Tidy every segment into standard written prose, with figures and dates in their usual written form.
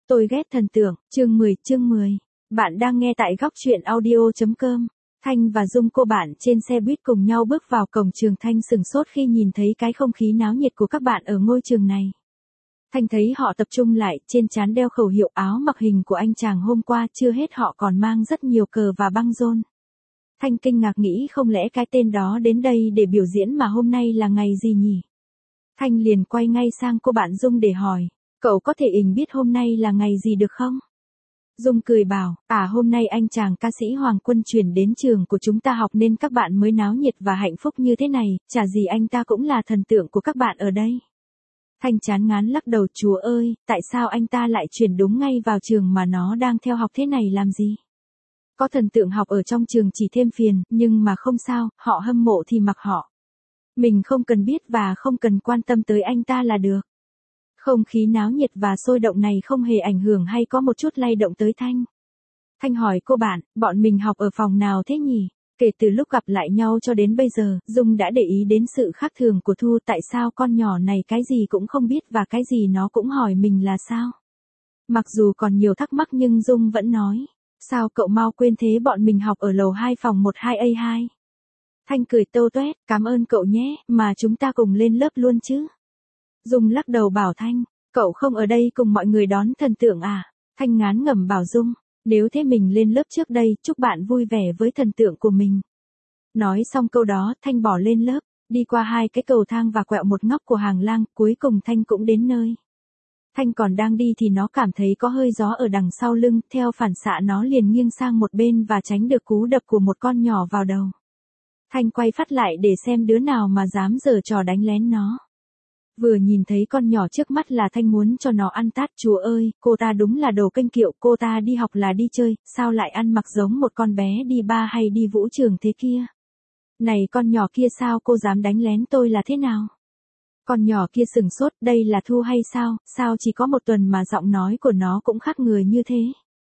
Tôi ghét thần tượng, chương 10. Bạn đang nghe tại góc truyện audio.com. Thanh và Dung cô bạn trên xe buýt cùng nhau bước vào cổng trường. Thanh sửng sốt khi nhìn thấy cái không khí náo nhiệt của các bạn ở ngôi trường này. Thanh thấy họ tập trung lại, trên trán đeo khẩu hiệu, áo mặc hình của anh chàng hôm qua, chưa hết họ còn mang rất nhiều cờ và băng rôn. Thanh kinh ngạc nghĩ không lẽ cái tên đó đến đây để biểu diễn mà hôm nay là ngày gì nhỉ? Thanh liền quay ngay sang cô bạn Dung để hỏi, cậu có thể biết hôm nay là ngày gì được không? Dung cười bảo, hôm nay anh chàng ca sĩ Hoàng Quân chuyển đến trường của chúng ta học nên các bạn mới náo nhiệt và hạnh phúc như thế này, chả gì anh ta cũng là thần tượng của các bạn ở đây. Thanh chán ngán lắc đầu, chúa ơi, tại sao anh ta lại chuyển đúng ngay vào trường mà nó đang theo học thế này làm gì? Có thần tượng học ở trong trường chỉ thêm phiền, nhưng mà không sao, họ hâm mộ thì mặc họ. Mình không cần biết và không cần quan tâm tới anh ta là được. Không khí náo nhiệt và sôi động này không hề ảnh hưởng hay có một chút lay động tới Thanh. Thanh hỏi cô bạn, bọn mình học ở phòng nào thế nhỉ? Kể từ lúc gặp lại nhau cho đến bây giờ, Dung đã để ý đến sự khác thường của Thu. Tại sao con nhỏ này cái gì cũng không biết và cái gì nó cũng hỏi mình là sao? Mặc dù còn nhiều thắc mắc nhưng Dung vẫn nói, sao cậu mau quên thế, bọn mình học ở lầu 2 phòng 12A2. Thanh cười tâu tuét, cảm ơn cậu nhé, mà chúng ta cùng lên lớp luôn chứ. Dung lắc đầu bảo Thanh, cậu không ở đây cùng mọi người đón thần tượng à? Thanh ngán ngẩm bảo Dung, nếu thế mình lên lớp trước đây, chúc bạn vui vẻ với thần tượng của mình. Nói xong câu đó, Thanh bỏ lên lớp, đi qua 2 cái cầu thang và quẹo một ngóc của hàng lang, cuối cùng Thanh cũng đến nơi. Thanh còn đang đi thì nó cảm thấy có hơi gió ở đằng sau lưng, theo phản xạ nó liền nghiêng sang một bên và tránh được cú đập của một con nhỏ vào đầu. Thanh quay phát lại để xem đứa nào mà dám giở trò đánh lén nó. Vừa nhìn thấy con nhỏ trước mắt là Thanh muốn cho nó ăn tát. Chúa ơi, cô ta đúng là đồ kênh kiệu, cô ta đi học là đi chơi, sao lại ăn mặc giống một con bé đi bar hay đi vũ trường thế kia? Này con nhỏ kia, sao cô dám đánh lén tôi là thế nào? Con nhỏ kia sửng sốt, đây là Thu hay sao, sao chỉ có một tuần mà giọng nói của nó cũng khác người như thế?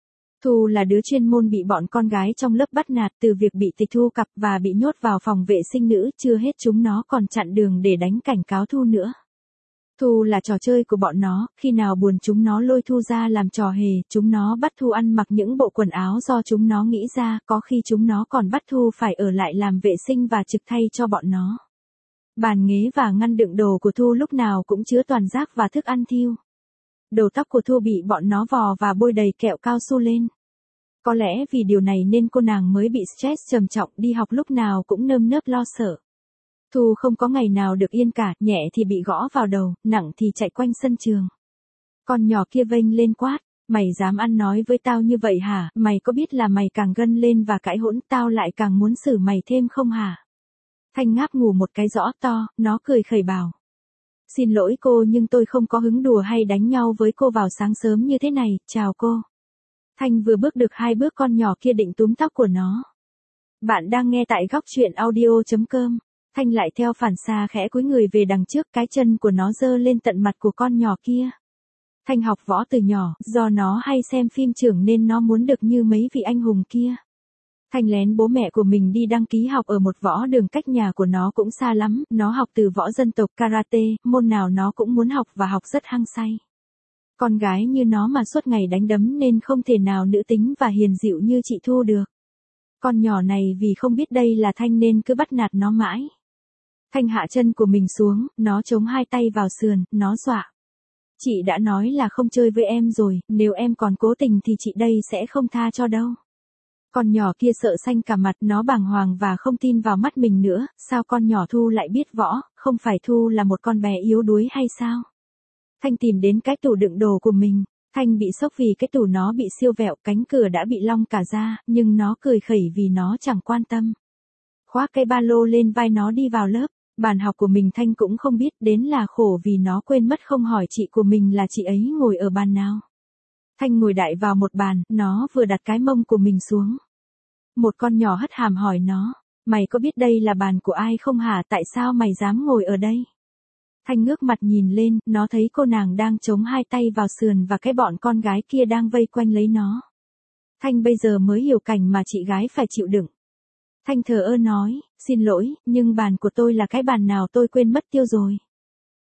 Thu là đứa chuyên môn bị bọn con gái trong lớp bắt nạt, từ việc bị tịch thu cặp và bị nhốt vào phòng vệ sinh nữ, chưa hết chúng nó còn chặn đường để đánh cảnh cáo Thu nữa. Thu là trò chơi của bọn nó, khi nào buồn chúng nó lôi Thu ra làm trò hề, chúng nó bắt Thu ăn mặc những bộ quần áo do chúng nó nghĩ ra, có khi chúng nó còn bắt Thu phải ở lại làm vệ sinh và trực thay cho bọn nó. Bàn ghế và ngăn đựng đồ của Thu lúc nào cũng chứa toàn rác và thức ăn thiêu. Đầu tóc của Thu bị bọn nó vò và bôi đầy kẹo cao su lên. Có lẽ vì điều này nên cô nàng mới bị stress trầm trọng, đi học lúc nào cũng nơm nớp lo sợ. Thu không có ngày nào được yên cả, nhẹ thì bị gõ vào đầu, nặng thì chạy quanh sân trường. Con nhỏ kia vênh lên quát, mày dám ăn nói với tao như vậy hả? Mày có biết là mày càng gân lên và cãi hỗn, tao lại càng muốn xử mày thêm không hả? Thanh ngáp ngủ một cái rõ to, nó cười khẩy bảo. Xin lỗi cô, nhưng tôi không có hứng đùa hay đánh nhau với cô vào sáng sớm như thế này, chào cô. Thanh vừa bước được 2 bước con nhỏ kia định túm tóc của nó. Bạn đang nghe tại góc truyện audio.com. Thanh lại theo phản xạ khẽ cúi người về đằng trước, cái chân của nó giơ lên tận mặt của con nhỏ kia. Thanh học võ từ nhỏ, do nó hay xem phim trưởng nên nó muốn được như mấy vị anh hùng kia. Thanh lén bố mẹ của mình đi đăng ký học ở một võ đường cách nhà của nó cũng xa lắm, nó học từ võ dân tộc, karate, môn nào nó cũng muốn học và học rất hăng say. Con gái như nó mà suốt ngày đánh đấm nên không thể nào nữ tính và hiền dịu như chị Thu được. Con nhỏ này vì không biết đây là Thanh nên cứ bắt nạt nó mãi. Thanh hạ chân của mình xuống, nó chống 2 tay vào sườn, nó dọa. Chị đã nói là không chơi với em rồi, nếu em còn cố tình thì chị đây sẽ không tha cho đâu. Con nhỏ kia sợ xanh cả mặt, nó bàng hoàng và không tin vào mắt mình nữa, sao con nhỏ Thu lại biết võ, không phải Thu là một con bé yếu đuối hay sao? Thanh tìm đến cái tủ đựng đồ của mình. Thanh bị sốc vì cái tủ nó bị siêu vẹo, cánh cửa đã bị long cả ra, nhưng nó cười khẩy vì nó chẳng quan tâm. Khoác cái ba lô lên vai nó đi vào lớp, bàn học của mình Thanh cũng không biết, đến là khổ vì nó quên mất không hỏi chị của mình là chị ấy ngồi ở bàn nào. Thanh ngồi đại vào một bàn, nó vừa đặt cái mông của mình xuống. Một con nhỏ hất hàm hỏi nó, mày có biết đây là bàn của ai không hả, tại sao mày dám ngồi ở đây? Thanh ngước mặt nhìn lên, nó thấy cô nàng đang chống 2 tay vào sườn và cái bọn con gái kia đang vây quanh lấy nó. Thanh bây giờ mới hiểu cảnh mà chị gái phải chịu đựng. Thanh thờ ơ nói, xin lỗi, nhưng bàn của tôi là cái bàn nào tôi quên mất tiêu rồi.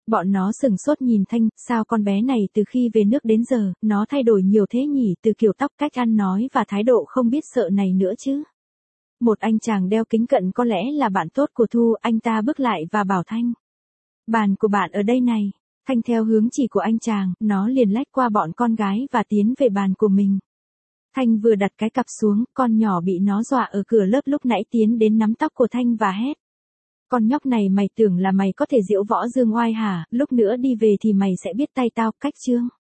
Bọn nó sừng sốt nhìn Thanh, sao con bé này từ khi về nước đến giờ, nó thay đổi nhiều thế nhỉ, từ kiểu tóc, cách ăn nói và thái độ không biết sợ này nữa chứ. Một anh chàng đeo kính cận có lẽ là bạn tốt của Thu, anh ta bước lại và bảo Thanh. Bàn của bạn ở đây này. Thanh theo hướng chỉ của anh chàng, nó liền lách qua bọn con gái và tiến về bàn của mình. Thanh vừa đặt cái cặp xuống, con nhỏ bị nó dọa ở cửa lớp lúc nãy tiến đến nắm tóc của Thanh và hét. Con nhóc này mày tưởng là mày có thể diễu võ dương oai hả, lúc nữa đi về thì mày sẽ biết tay tao, cách chương.